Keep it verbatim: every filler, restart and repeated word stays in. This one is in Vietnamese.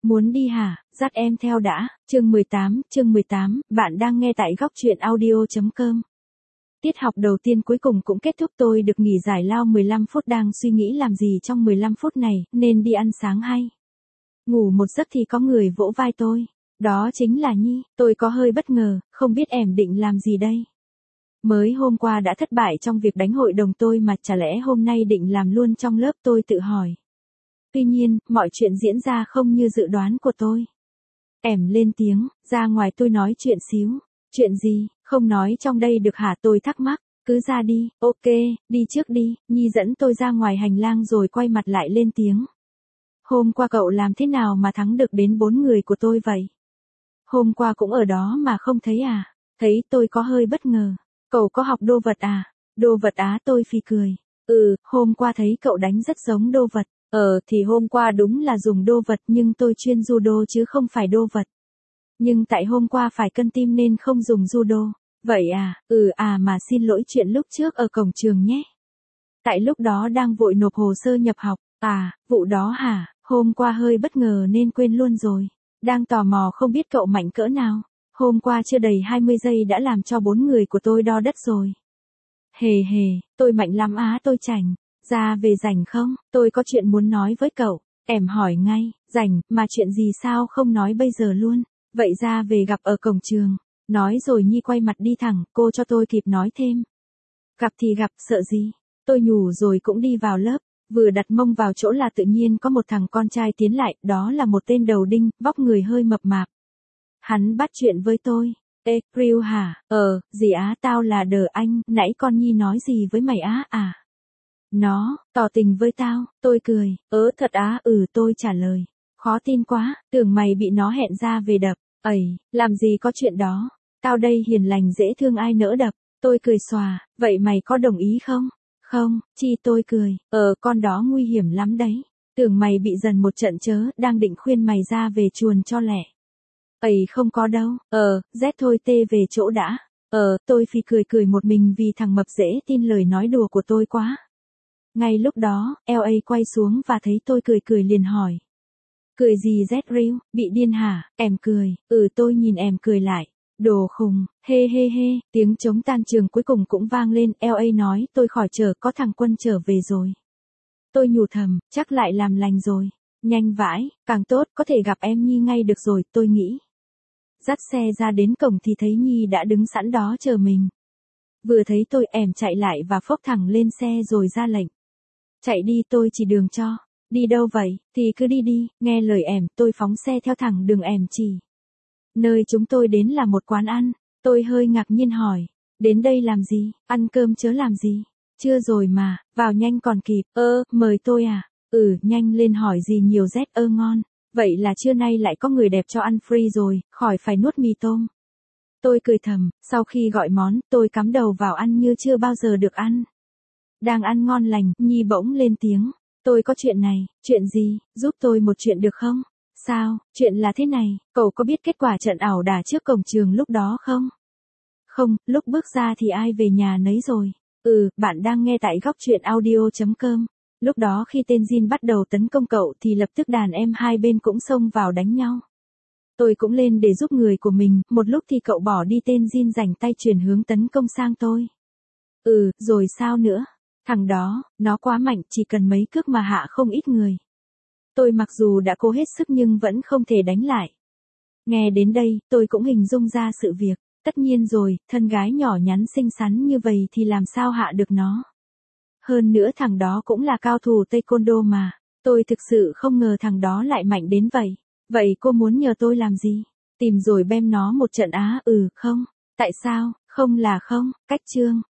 Muốn đi hả, dắt em theo đã, chương mười tám, chương mười tám, bạn đang nghe tại góc truyện audio.com. Tiết học đầu tiên cuối cùng cũng kết thúc, tôi được nghỉ giải lao mười lăm phút, đang suy nghĩ làm gì trong mười lăm phút này, nên đi ăn sáng hay ngủ một giấc thì có người vỗ vai tôi. Đó chính là Nhi, tôi có hơi bất ngờ, không biết em định làm gì đây. Mới hôm qua đã thất bại trong việc đánh hội đồng tôi mà chả lẽ hôm nay định làm luôn trong lớp, tôi tự hỏi. Tuy nhiên, mọi chuyện diễn ra không như dự đoán của tôi. Em lên tiếng, ra ngoài tôi nói chuyện xíu. Chuyện gì, không nói trong đây được hả, tôi thắc mắc. Cứ ra đi, ok, đi trước đi. Nhi dẫn tôi ra ngoài hành lang rồi quay mặt lại lên tiếng. Hôm qua cậu làm thế nào mà thắng được đến bốn người của tôi vậy? Hôm qua cũng ở đó mà không thấy à? Thấy, tôi có hơi bất ngờ. Cậu có học đô vật à? Đô vật á, tôi phì cười. Ừ, hôm qua thấy cậu đánh rất giống đô vật. Ờ thì hôm qua đúng là dùng đô vật, nhưng tôi chuyên judo chứ không phải đô vật. Nhưng tại hôm qua phải cân tim nên không dùng judo. Vậy à, ừ à mà xin lỗi chuyện lúc trước ở cổng trường nhé. Tại lúc đó đang vội nộp hồ sơ nhập học. À, vụ đó hả, hôm qua hơi bất ngờ nên quên luôn rồi. Đang tò mò không biết cậu mạnh cỡ nào. Hôm qua chưa đầy hai mươi giây đã làm cho bốn người của tôi đo đất rồi. Hề hề, tôi mạnh lắm á, tôi chảnh. Ra về rảnh không, tôi có chuyện muốn nói với cậu. Em hỏi ngay, rảnh, mà chuyện gì sao không nói bây giờ luôn. Vậy ra về gặp ở cổng trường. Nói rồi Nhi quay mặt đi thẳng, cô cho tôi kịp nói thêm. Gặp thì gặp, sợ gì. Tôi nhủ rồi cũng đi vào lớp. Vừa đặt mông vào chỗ là tự nhiên có một thằng con trai tiến lại, đó là một tên đầu đinh, vóc người hơi mập mạp. Hắn bắt chuyện với tôi. Ê, Ryu hả? Ờ, gì á, tao là Đờ Anh, nãy con Nhi nói gì với mày á à? Nó, tỏ tình với tao, tôi cười, ớ thật á, ừ tôi trả lời. Khó tin quá, tưởng mày bị nó hẹn ra về đập, ẩy, làm gì có chuyện đó, tao đây hiền lành dễ thương ai nỡ đập, tôi cười xòa, vậy mày có đồng ý không? Không, chi tôi cười, ờ con đó nguy hiểm lắm đấy, tưởng mày bị dần một trận chớ, đang định khuyên mày ra về chuồn cho lẹ. Ẩy không có đâu, ờ, Z thôi tê về chỗ đã, ờ, tôi phì cười cười một mình vì thằng mập dễ tin lời nói đùa của tôi quá. Ngay lúc đó, lờ a quay xuống và thấy tôi cười cười liền hỏi. Cười gì Z Ryu, bị điên hả, em cười, ừ tôi nhìn em cười lại. Đồ khùng, hê hê hê, tiếng trống tan trường cuối cùng cũng vang lên, lờ a nói tôi khỏi chờ, có thằng Quân trở về rồi. Tôi nhủ thầm, chắc lại làm lành rồi. Nhanh vãi, càng tốt, có thể gặp em Nhi ngay được rồi, tôi nghĩ. Dắt xe ra đến cổng thì thấy Nhi đã đứng sẵn đó chờ mình. Vừa thấy tôi em chạy lại và phốc thẳng lên xe rồi ra lệnh. Chạy đi, tôi chỉ đường cho. Đi đâu vậy, thì cứ đi đi, nghe lời em, tôi phóng xe theo thẳng đường em chỉ. Nơi chúng tôi đến là một quán ăn, tôi hơi ngạc nhiên hỏi. Đến đây làm gì, ăn cơm chớ làm gì? Chưa rồi mà, vào nhanh còn kịp, ơ, mời tôi à? Ừ, nhanh lên hỏi gì nhiều Z ơ ngon. Vậy là trưa nay lại có người đẹp cho ăn free rồi, khỏi phải nuốt mì tôm. Tôi cười thầm, sau khi gọi món, tôi cắm đầu vào ăn như chưa bao giờ được ăn. Đang ăn ngon lành, Nhi bỗng lên tiếng. Tôi có chuyện này, chuyện gì, giúp tôi một chuyện được không? Sao, chuyện là thế này, cậu có biết kết quả trận ẩu đả trước cổng trường lúc đó không? Không, lúc bước ra thì ai về nhà nấy rồi. Ừ, bạn đang nghe tại góc truyện audio.com. Lúc đó khi tên Jin bắt đầu tấn công cậu thì lập tức đàn em hai bên cũng xông vào đánh nhau. Tôi cũng lên để giúp người của mình, một lúc thì cậu bỏ đi, tên Jin rảnh tay chuyển hướng tấn công sang tôi. Ừ, rồi sao nữa? Thằng đó, nó quá mạnh, chỉ cần mấy cước mà hạ không ít người. Tôi mặc dù đã cố hết sức nhưng vẫn không thể đánh lại. Nghe đến đây, tôi cũng hình dung ra sự việc. Tất nhiên rồi, thân gái nhỏ nhắn xinh xắn như vậy thì làm sao hạ được nó. Hơn nữa thằng đó cũng là cao thủ taekwondo mà. Tôi thực sự không ngờ thằng đó lại mạnh đến vậy. Vậy cô muốn nhờ tôi làm gì? Tìm rồi bem nó một trận á, ừ, không? Tại sao? Không là không, cách chương.